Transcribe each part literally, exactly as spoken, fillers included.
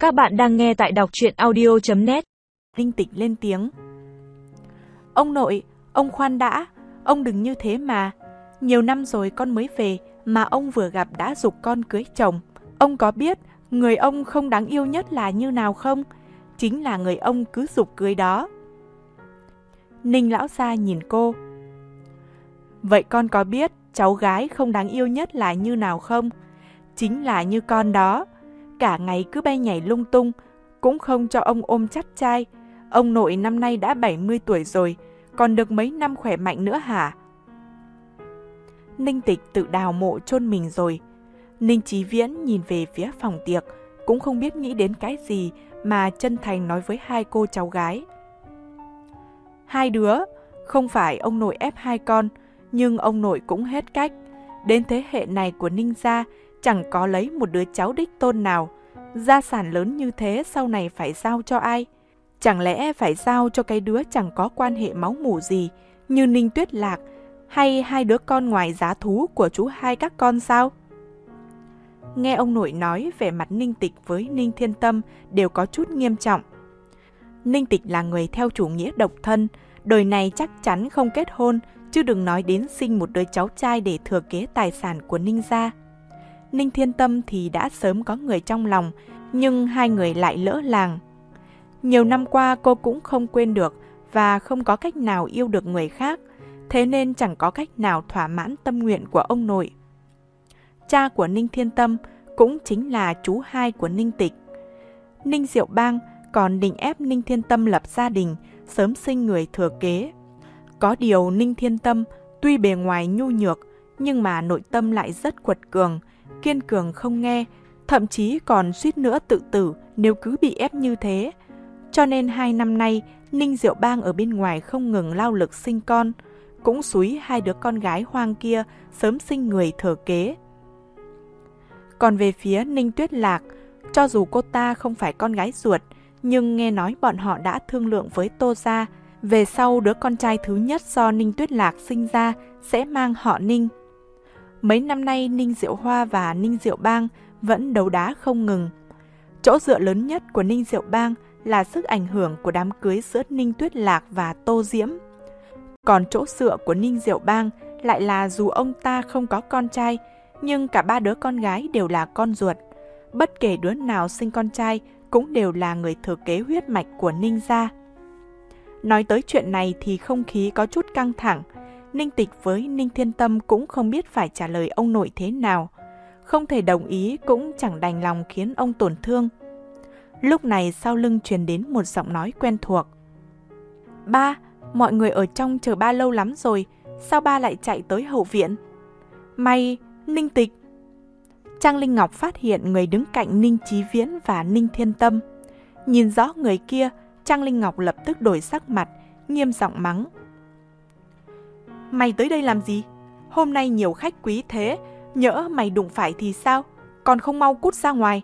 Các bạn đang nghe tại đọc truyện audio chấm net. Ninh Tịch lên tiếng. Ông nội, ông khoan đã, ông đừng như thế mà. Nhiều năm rồi con mới về mà ông vừa gặp đã giục con cưới chồng. Ông có biết người ông không đáng yêu nhất là như nào không? Chính là người ông cứ giục cưới đó. Ninh lão gia nhìn cô. Vậy con có biết cháu gái không đáng yêu nhất là như nào không? Chính là như con đó. Cả ngày cứ bay nhảy lung tung, cũng không cho ông ôm chắt trai. Ông nội năm nay đã bảy mươi tuổi rồi, còn được mấy năm khỏe mạnh nữa hả? Ninh Tịch tự đào mộ chôn mình rồi. Ninh Chí Viễn nhìn về phía phòng tiệc, cũng không biết nghĩ đến cái gì mà chân thành nói với hai cô cháu gái. Hai đứa, không phải ông nội ép hai con, nhưng ông nội cũng hết cách. Đến thế hệ này của Ninh gia, chẳng có lấy một đứa cháu đích tôn nào. Gia sản lớn như thế sau này phải giao cho ai? Chẳng lẽ phải giao cho cái đứa chẳng có quan hệ máu mủ gì như Ninh Tuyết Lạc hay hai đứa con ngoài giá thú của chú hai các con sao? Nghe ông nội nói, vẻ mặt Ninh Tịch với Ninh Thiên Tâm đều có chút nghiêm trọng. Ninh Tịch là người theo chủ nghĩa độc thân, đời này chắc chắn không kết hôn, chứ đừng nói đến sinh một đứa cháu trai để thừa kế tài sản của Ninh gia. Ninh Thiên Tâm thì đã sớm có người trong lòng, nhưng hai người lại lỡ làng. Nhiều năm qua cô cũng không quên được và không có cách nào yêu được người khác, thế nên chẳng có cách nào thỏa mãn tâm nguyện của ông nội. Cha của Ninh Thiên Tâm cũng chính là chú hai của Ninh Tịch. Ninh Diệu Bang còn định ép Ninh Thiên Tâm lập gia đình, sớm sinh người thừa kế. Có điều Ninh Thiên Tâm tuy bề ngoài nhu nhược, nhưng mà nội tâm lại rất quật cường, kiên cường không nghe, thậm chí còn suýt nữa tự tử nếu cứ bị ép như thế. Cho nên hai năm nay, Ninh Diệu Bang ở bên ngoài không ngừng lao lực sinh con, cũng xúi hai đứa con gái hoang kia sớm sinh người thừa kế. Còn về phía Ninh Tuyết Lạc, cho dù cô ta không phải con gái ruột, nhưng nghe nói bọn họ đã thương lượng với Tô gia, về sau đứa con trai thứ nhất do Ninh Tuyết Lạc sinh ra sẽ mang họ Ninh. Mấy năm nay Ninh Diệu Hoa và Ninh Diệu Bang vẫn đấu đá không ngừng. Chỗ dựa lớn nhất của Ninh Diệu Bang là sức ảnh hưởng của đám cưới giữa Ninh Tuyết Lạc và Tô Diễm. Còn chỗ dựa của Ninh Diệu Bang lại là dù ông ta không có con trai, nhưng cả ba đứa con gái đều là con ruột. Bất kể đứa nào sinh con trai cũng đều là người thừa kế huyết mạch của Ninh gia. Nói tới chuyện này thì không khí có chút căng thẳng. Ninh Tịch với Ninh Thiên Tâm cũng không biết phải trả lời ông nội thế nào. Không thể đồng ý cũng chẳng đành lòng khiến ông tổn thương. Lúc này sau lưng truyền đến một giọng nói quen thuộc. Ba, mọi người ở trong chờ ba lâu lắm rồi, sao ba lại chạy tới hậu viện? May, Ninh Tịch. Trang Linh Ngọc phát hiện người đứng cạnh Ninh Chí Viễn và Ninh Thiên Tâm. Nhìn rõ người kia, Trang Linh Ngọc lập tức đổi sắc mặt, nghiêm giọng mắng. Mày tới đây làm gì? Hôm nay nhiều khách quý thế, nhỡ mày đụng phải thì sao? Còn không mau cút ra ngoài.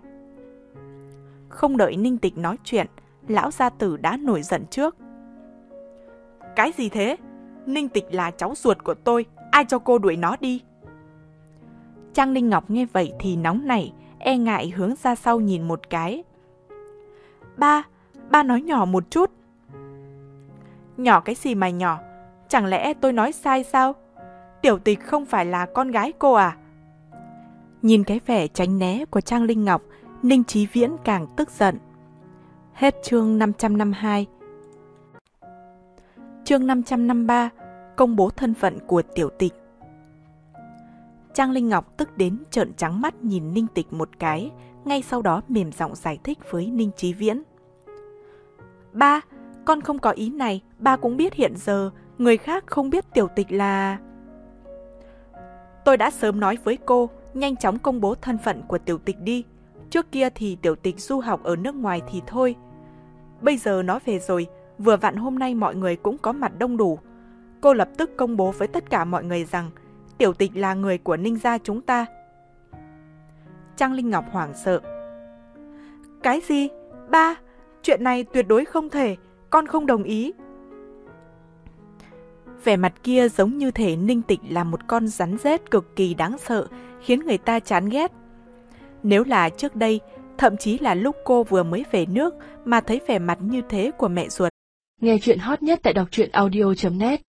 Không đợi Ninh Tịch nói chuyện, lão gia tử đã nổi giận trước. Cái gì thế? Ninh Tịch là cháu ruột của tôi, ai cho cô đuổi nó đi? Trang Linh Ngọc nghe vậy thì nóng nảy, e ngại hướng ra sau nhìn một cái. Ba, ba nói nhỏ một chút. Nhỏ cái gì mà nhỏ? Chẳng lẽ tôi nói sai sao? Tiểu Tịch không phải là con gái cô à? Nhìn cái vẻ tránh né của Trang Linh Ngọc, Ninh Chí Viễn càng tức giận. Hết chương năm trăm năm mươi hai. Chương năm trăm năm mươi ba, công bố thân phận của Tiểu Tịch. Trang Linh Ngọc tức đến trợn trắng mắt nhìn Ninh Tịch một cái, ngay sau đó mềm giọng giải thích với Ninh Chí Viễn. Ba, con không có ý này, ba cũng biết hiện giờ người khác không biết Tiểu Tịch là... Tôi đã sớm nói với cô, nhanh chóng công bố thân phận của Tiểu Tịch đi. Trước kia thì Tiểu Tịch du học ở nước ngoài thì thôi. Bây giờ nó về rồi, vừa vặn hôm nay mọi người cũng có mặt đông đủ. Cô lập tức công bố với tất cả mọi người rằng Tiểu Tịch là người của Ninh gia chúng ta. Trang Linh Ngọc hoảng sợ. Cái gì? Ba, chuyện này tuyệt đối không thể, con không đồng ý. Vẻ mặt kia giống như thể Ninh Tịch là một con rắn rết cực kỳ đáng sợ, khiến người ta chán ghét. Nếu là trước đây, thậm chí là lúc cô vừa mới về nước mà thấy vẻ mặt như thế của mẹ ruột. Nghe chuyện hot nhất tại đọc truyện audio chấm net